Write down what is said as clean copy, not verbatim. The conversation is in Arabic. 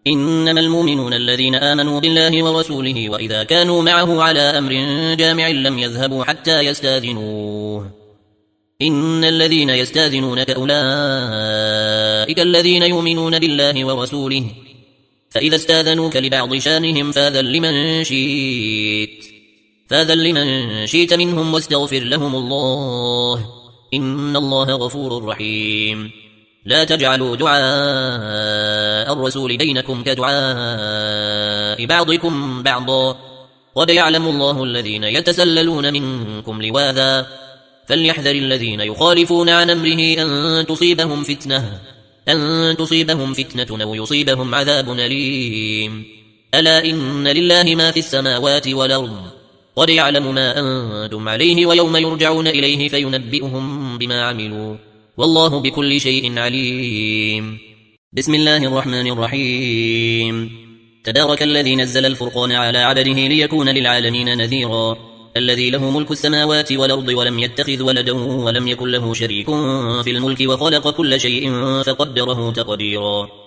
إنما المؤمنون الذين آمنوا بالله ورسوله وإذا كانوا معه على أمر جامع لم يذهبوا حتى يستاذنوه إن الذين يستاذنونك أولئك الذين يؤمنون بالله ورسوله فإذا استاذنوك لبعض شانهم فاذن لمن شئت منهم واستغفر لهم الله إن الله غفور رحيم لا تجعلوا دعاء الرسول بينكم كدعاء بعضكم بعضا قد يعلم الله الذين يتسللون منكم لواذا فليحذر الذين يخالفون عن أمره أن تصيبهم فتنة أو يصيبهم عذاب أليم ألا إن لله ما في السماوات والأرض قد يعلم ما أنتم عليه ويوم يرجعون إليه فينبئهم بما عملوا والله بكل شيء عليم بسم الله الرحمن الرحيم تبارك الذي نزل الفرقان على عبده ليكون للعالمين نذيرا الذي له ملك السماوات والأرض ولم يتخذ ولدا ولم يكن له شريك في الملك وخلق كل شيء فقدره تقديرا